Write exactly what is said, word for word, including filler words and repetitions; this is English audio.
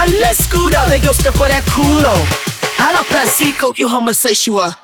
Al escudo de Dios te fuera culo. A la plástico, you homosexual.